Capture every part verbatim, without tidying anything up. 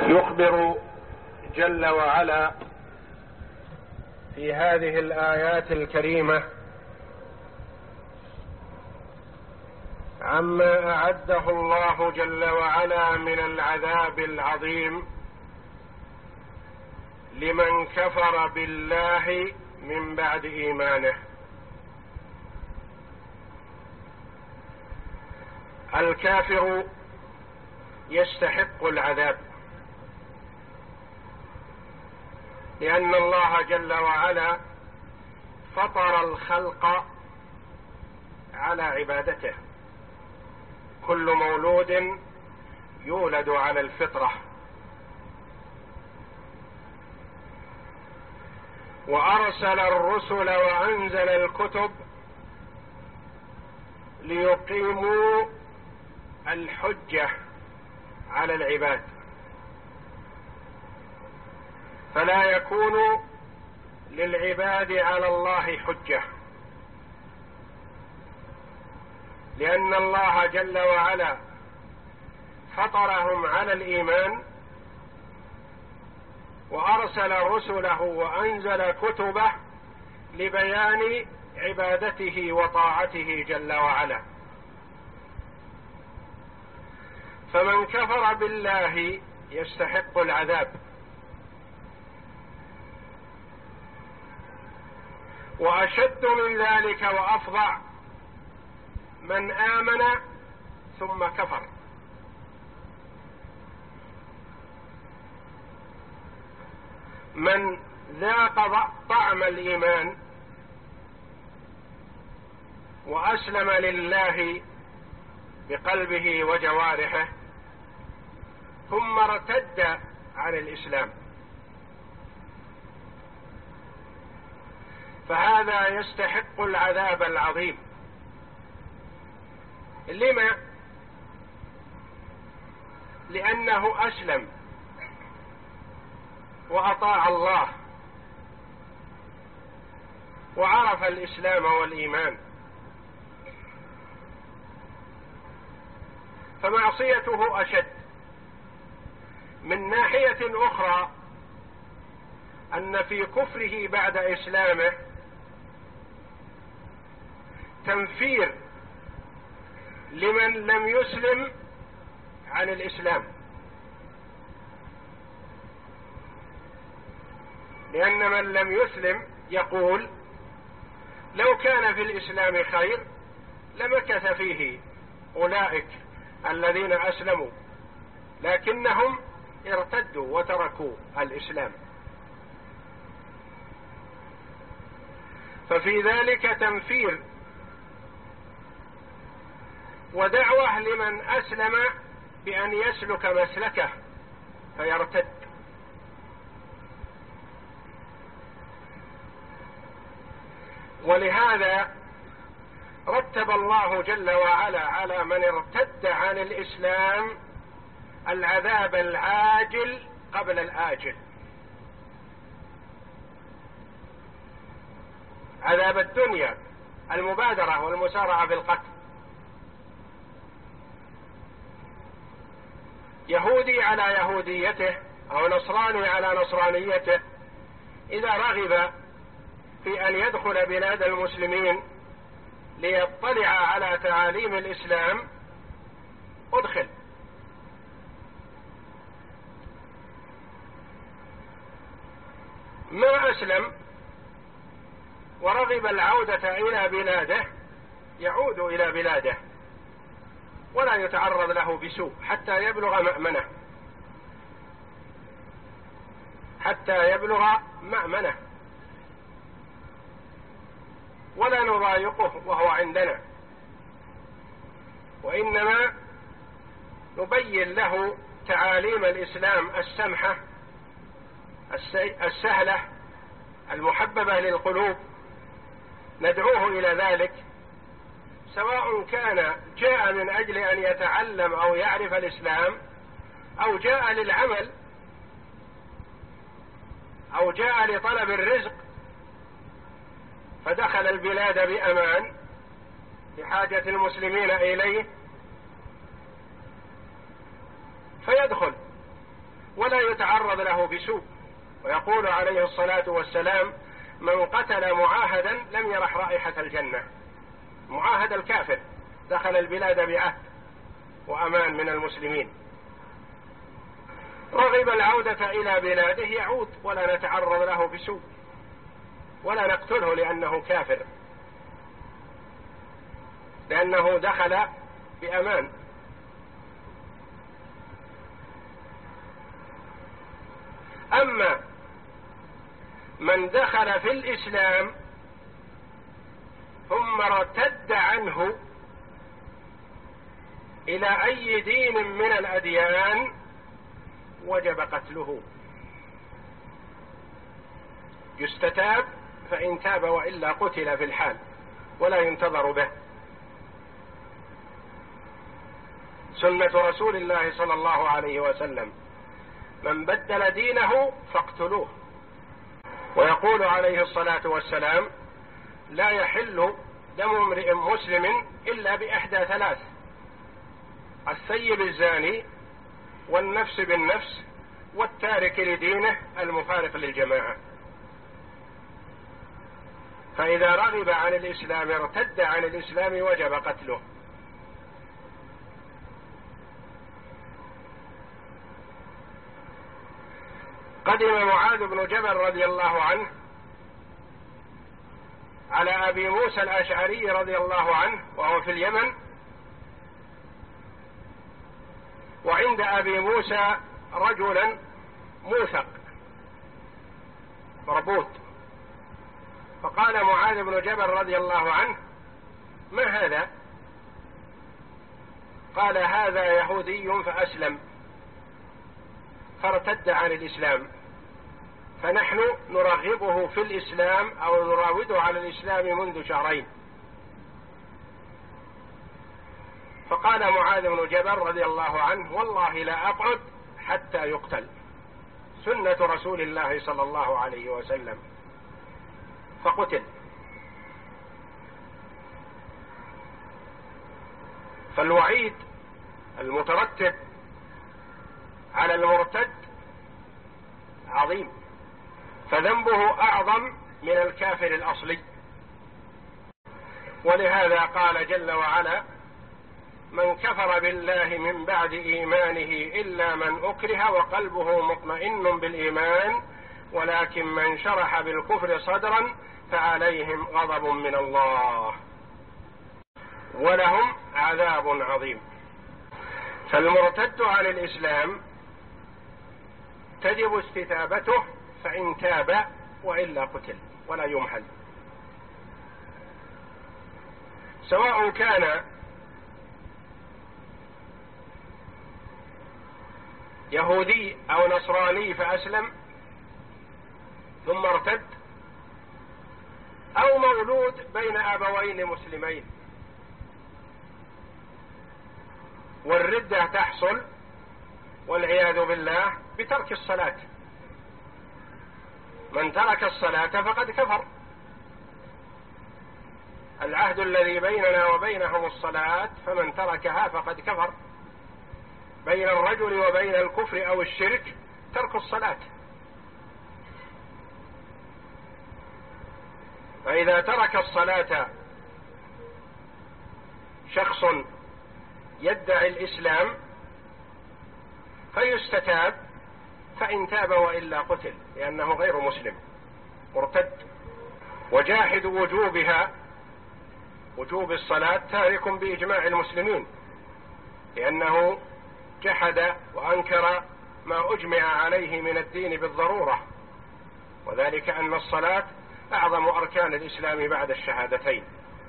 يخبر جل وعلا في هذه الآيات الكريمة عما أعده الله جل وعلا من العذاب العظيم لمن كفر بالله من بعد إيمانه. الكافر يستحق العذاب، لأن الله جل وعلا فطر الخلق على عبادته، كل مولود يولد على الفطرة، وأرسل الرسل وأنزل الكتب ليقيموا الحجة على العباد، فلا يكون للعباد على الله حجة، لأن الله جل وعلا فطرهم على الإيمان وأرسل رسله وأنزل كتبه لبيان عبادته وطاعته جل وعلا. فمن كفر بالله يستحق العذاب، وأشد من ذلك وأفظع من آمن ثم كفر. من ذاق طعم الإيمان وأسلم لله بقلبه وجوارحه ثم ارتد عن الإسلام، فهذا يستحق العذاب العظيم. لما؟ لأنه أسلم وأطاع الله وعرف الإسلام والإيمان، فمعصيته أشد. من ناحية أخرى أن في كفره بعد إسلامه تنفير لمن لم يسلم عن الإسلام، لأن من لم يسلم يقول لو كان في الإسلام خير لمكث فيه أولئك الذين أسلموا، لكنهم ارتدوا وتركوا الإسلام. ففي ذلك تنفير ودعوة لمن أسلم بأن يسلك مسلكه فيرتد. ولهذا رتب الله جل وعلا على من ارتد عن الإسلام العذاب العاجل قبل الآجل. عذاب الدنيا المبادرة والمسارعة بالقتل. يهودي على يهوديته أو نصراني على نصرانيته إذا رغب في أن يدخل بلاد المسلمين ليطلع على تعاليم الإسلام أدخل، ما أسلم ورغب العودة إلى بلاده يعود إلى بلاده ولا يتعرض له بسوء حتى يبلغ مأمنه، حتى يبلغ مأمنه ولا نضايقه وهو عندنا، وإنما نبين له تعاليم الإسلام السمحة السهلة المحببة للقلوب، ندعوه إلى ذلك، سواء كان جاء من أجل أن يتعلم أو يعرف الإسلام أو جاء للعمل أو جاء لطلب الرزق فدخل البلاد بأمان بحاجة المسلمين إليه فيدخل ولا يتعرض له بسوء. ويقول عليه الصلاة والسلام: من قتل معاهدا لم يرح رائحة الجنة. معاهد الكافر دخل البلاد بعهد وأمان من المسلمين، رغب العودة إلى بلاده يعود، ولا نتعرض له بسوء ولا نقتله لأنه كافر، لأنه دخل بأمان. أما من دخل في الإسلام ثم ارتد عنه إلى أي دين من الأديان وجب قتله، يستتاب فإن تاب وإلا قتل في الحال ولا ينتظر به. سنة رسول الله صلى الله عليه وسلم: من بدل دينه فاقتلوه. ويقول عليه الصلاة والسلام: لا يحل دم امرئ مسلم إلا بإحدى ثلاث: الثيب الزاني، والنفس بالنفس، والتارك لدينه المفارق للجماعة. فإذا رغب عن الإسلام ارتد عن الإسلام وجب قتله. قدم معاذ بن جبل رضي الله عنه على أبي موسى الأشعري رضي الله عنه وهو في اليمن، وعند أبي موسى رجلا موثق مربوط، فقال معاذ بن جبل رضي الله عنه: ما هذا؟ قال: هذا يهودي فأسلم فارتد عن الإسلام، فنحن نرغبه في الإسلام أو نراوده على الإسلام منذ شهرين. فقال معاذ بن جبل رضي الله عنه: والله لا أقعد حتى يقتل، سنة رسول الله صلى الله عليه وسلم. فقتل. فالوعيد المترتب على المرتد عظيم، فذنبه أعظم من الكافر الأصلي. ولهذا قال جل وعلا: من كفر بالله من بعد إيمانه إلا من أكره وقلبه مطمئن بالإيمان ولكن من شرح بالكفر صدرا فعليهم غضب من الله ولهم عذاب عظيم. فالمرتد عن الإسلام تجب استتابته، فإن تاب وإلا قتل ولا يمهل، سواء كان يهودي أو نصراني فأسلم ثم ارتد، أو مولود بين أبوين مسلمين. والردة تحصل والعياذ بالله بترك الصلاة. من ترك الصلاة فقد كفر. العهد الذي بيننا وبينهم الصلاة، فمن تركها فقد كفر. بين الرجل وبين الكفر أو الشرك ترك الصلاة. فإذا ترك الصلاة شخص يدعي الإسلام فيستتاب، فإن تاب وإلا قتل، لأنه غير مسلم مرتد. وجاحد وجوبها، وجوب الصلاة، تارك بإجماع المسلمين، لأنه جحد وأنكر ما أجمع عليه من الدين بالضرورة، وذلك أن الصلاة أعظم أركان الإسلام بعد الشهادتين.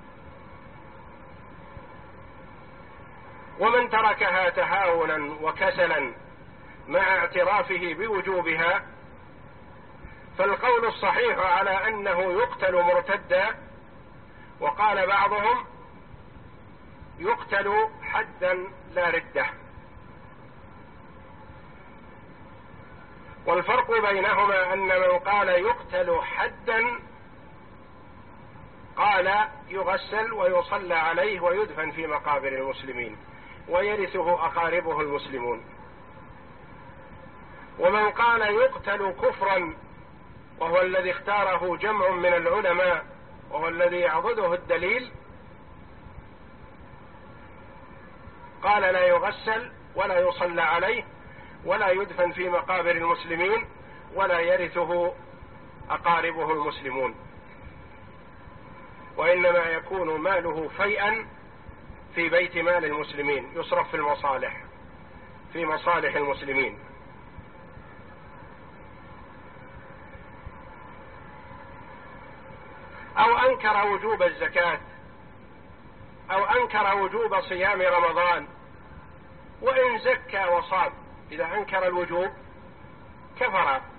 ومن تركها تهاونا وكسلا مع اعترافه بوجوبها فالقول الصحيح على أنه يقتل مرتدا، وقال بعضهم يقتل حدا لا ردة. والفرق بينهما أن من قال يقتل حدا قال يغسل ويصلى عليه ويدفن في مقابر المسلمين ويرثه أقاربه المسلمون، ومن قال يقتل كفرا، وهو الذي اختاره جمع من العلماء وهو الذي يعضده الدليل، قال لا يغسل ولا يصلى عليه ولا يدفن في مقابر المسلمين ولا يرثه أقاربه المسلمون، وإنما يكون ماله فيئا في بيت مال المسلمين يصرف في المصالح في مصالح المسلمين. أو أنكر وجوب الزكاة أو أنكر وجوب صيام رمضان، وإن زكى وصام إذا أنكر الوجوب كفر